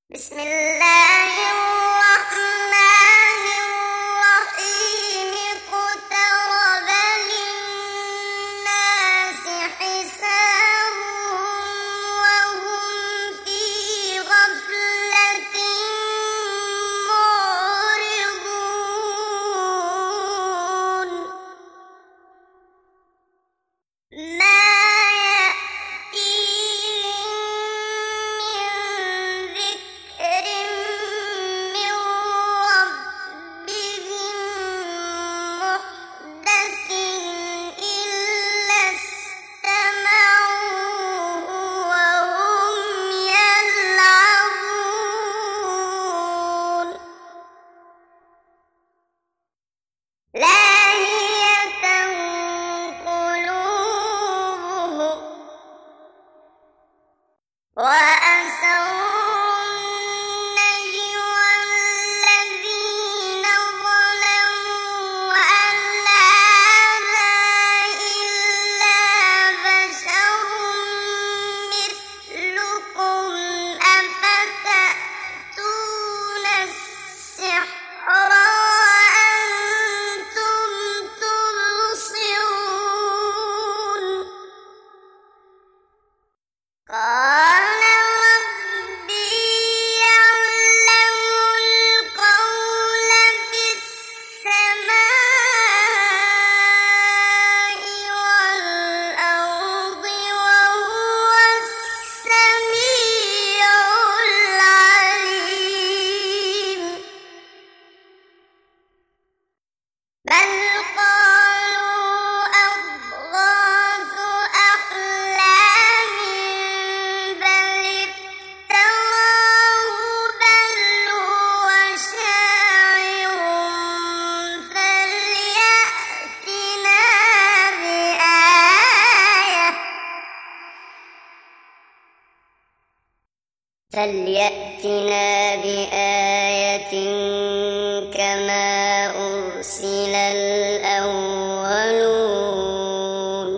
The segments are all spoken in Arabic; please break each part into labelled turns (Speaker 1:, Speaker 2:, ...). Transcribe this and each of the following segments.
Speaker 1: بسم الله الرحمن الرحيم اقترب للناس حسابهم وهم في غفلة معرضون ما يأتيهم من ذكر من ربهم محدث إلا استمعوه وهم يلعبون لاهية قلوبهم وأسروا النجوى الذين ظلموا هل هذا إلا بشر مثلكم أفتأتون السحر وأنتم تبصرون قال ربي يعلم القول في السماء والأرض وهو السميع العليم بل قالوا أضغاث أحلام بل افتراه بل هو شاعر فليأتنا بآية كما أرسل الأولون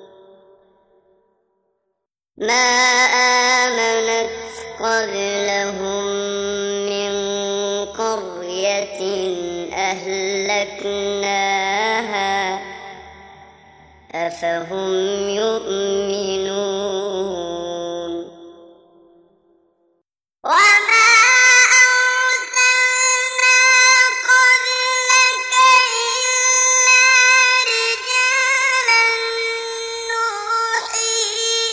Speaker 1: ما آمنت قبلهم من قرية أهلكناها أفهم يؤمنون وما أرسلنا قبلك إلا رجالا نوحي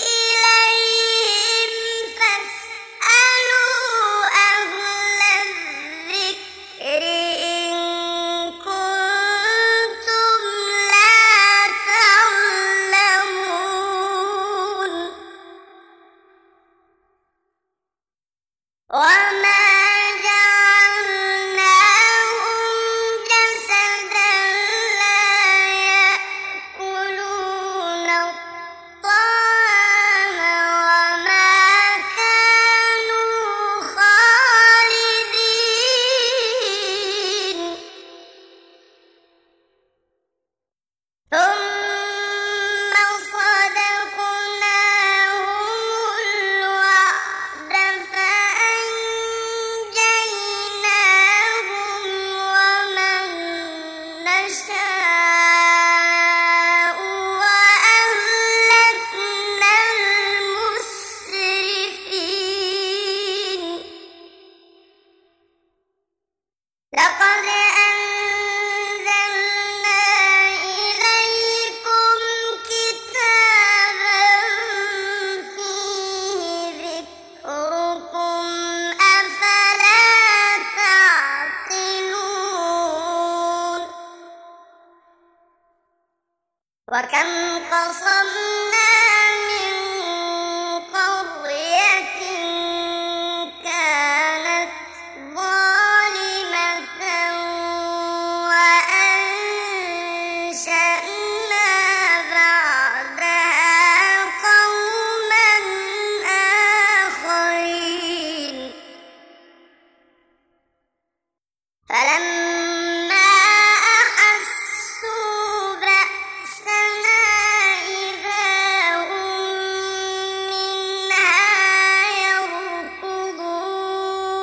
Speaker 1: إليهم فاسألوا أهل الذكر إن كنتم لا تعلمون وما جعلناهم جسدا لا يأكلون الطعام وما كانوا خالدين ثم صدقناهم الوعد فأنجيناهم ومن نشاء وأهلكنا المسرفين لقد أنزلنا إليكم كتابا فيه ذكركم أفلا تعقلون وكم قصمنا من قرية كانت ظالمة وأنشأنا بعدها قوما آخرين فلما أحسوا بأسنا إذا هم منها يركضون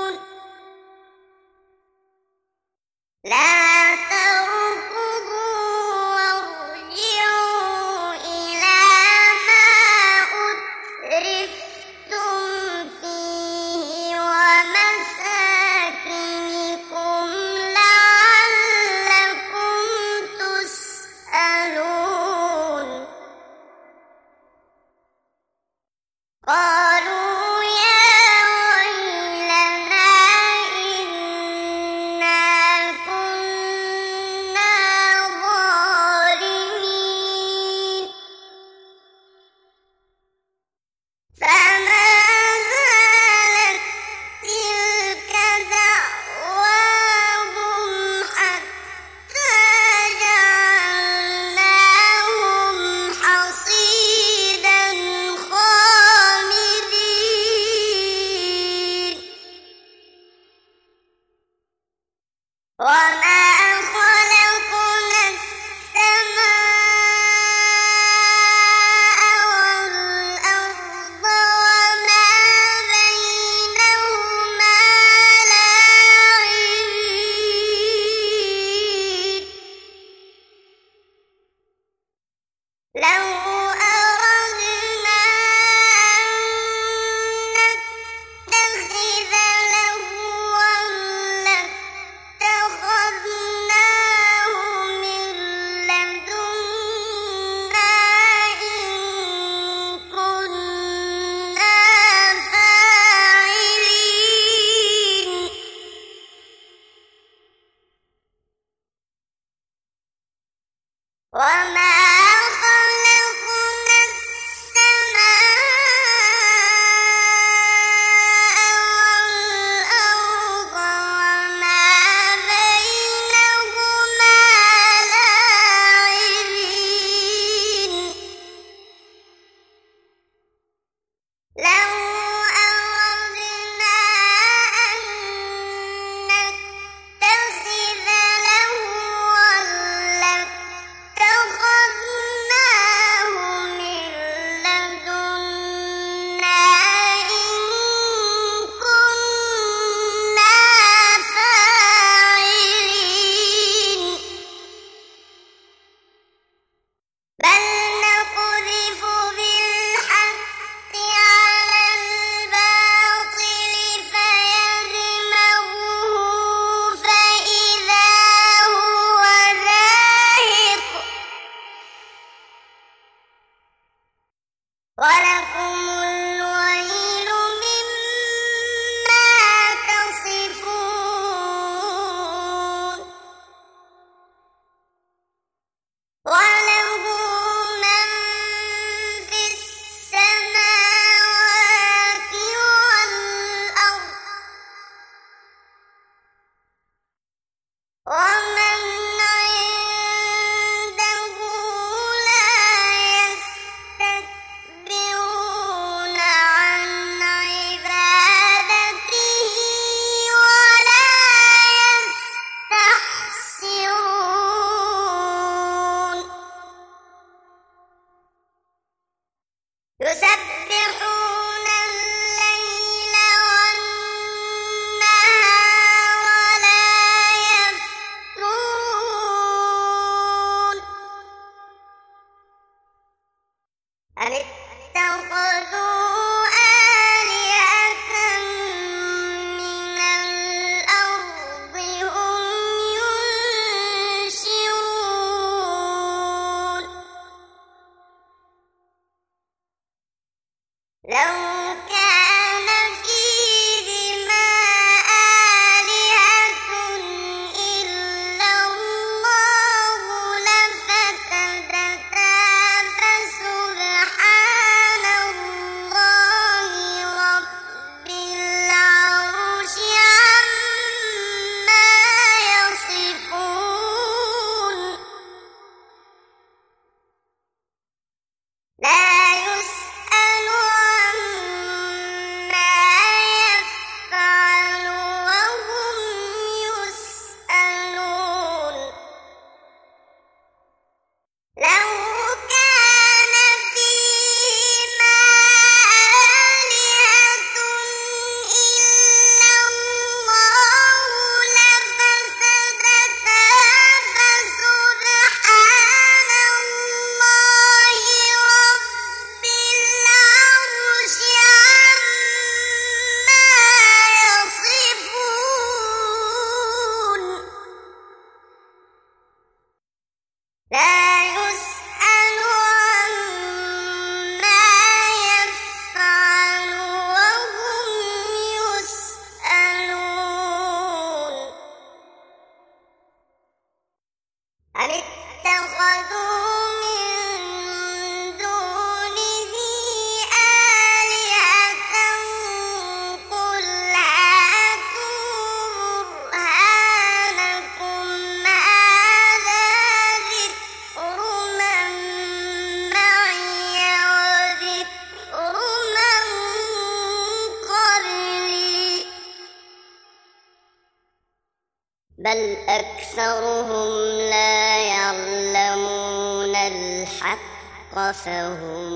Speaker 1: بل أكثرهم لا يعلمون الحق فهم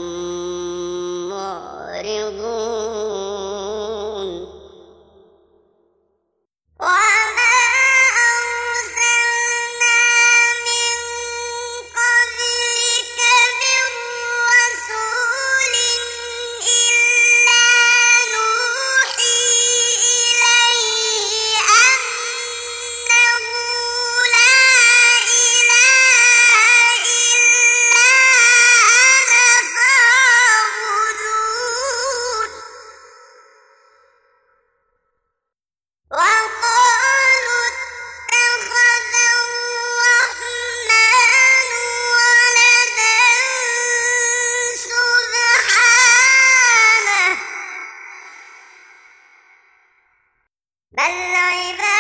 Speaker 1: معرضون وما أرسلنا من قبلك من رسول إلا نوحي إليه أنه لا إله إلا أنا فاعبدون وقالوا اتخذ الرحمن ولدا سبحانه بل عباد